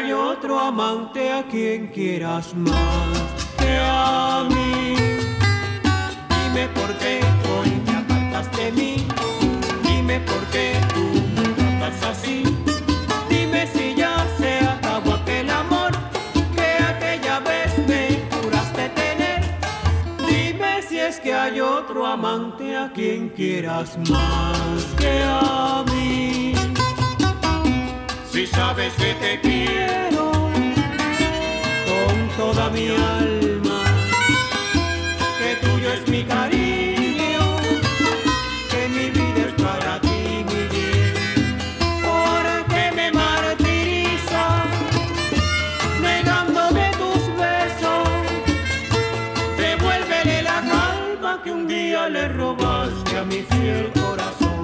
hay otro amante a quien quieras más que a mí. Dime por qué hoy te apartas de mí. Dime por qué tú me tratas así. Dime si ya se acabó aquel amor que aquella vez me juraste tener. Dime si es que hay otro amante a quien quieras más que a mí. Si sabes que te quiero con toda mi alma, que tuyo es mi cariño, que mi vida es para ti, mi bien. Porque me martiriza negándome tus besos. Devuélvele la calma que un día le robaste a mi fiel corazón.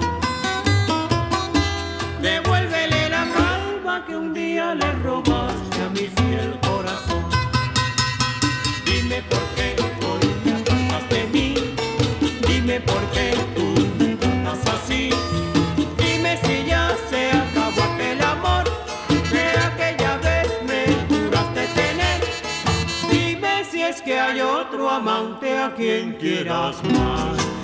Devuélvele la calma que un día le robaste a mi fiel corazón. Dime por qué hoy te apartas de mí. Dime por qué tú me tratas así. Dime si ya se acabó aquel amor que aquella vez me juraste tener. Dime si es que hay otro amante a quien quieras más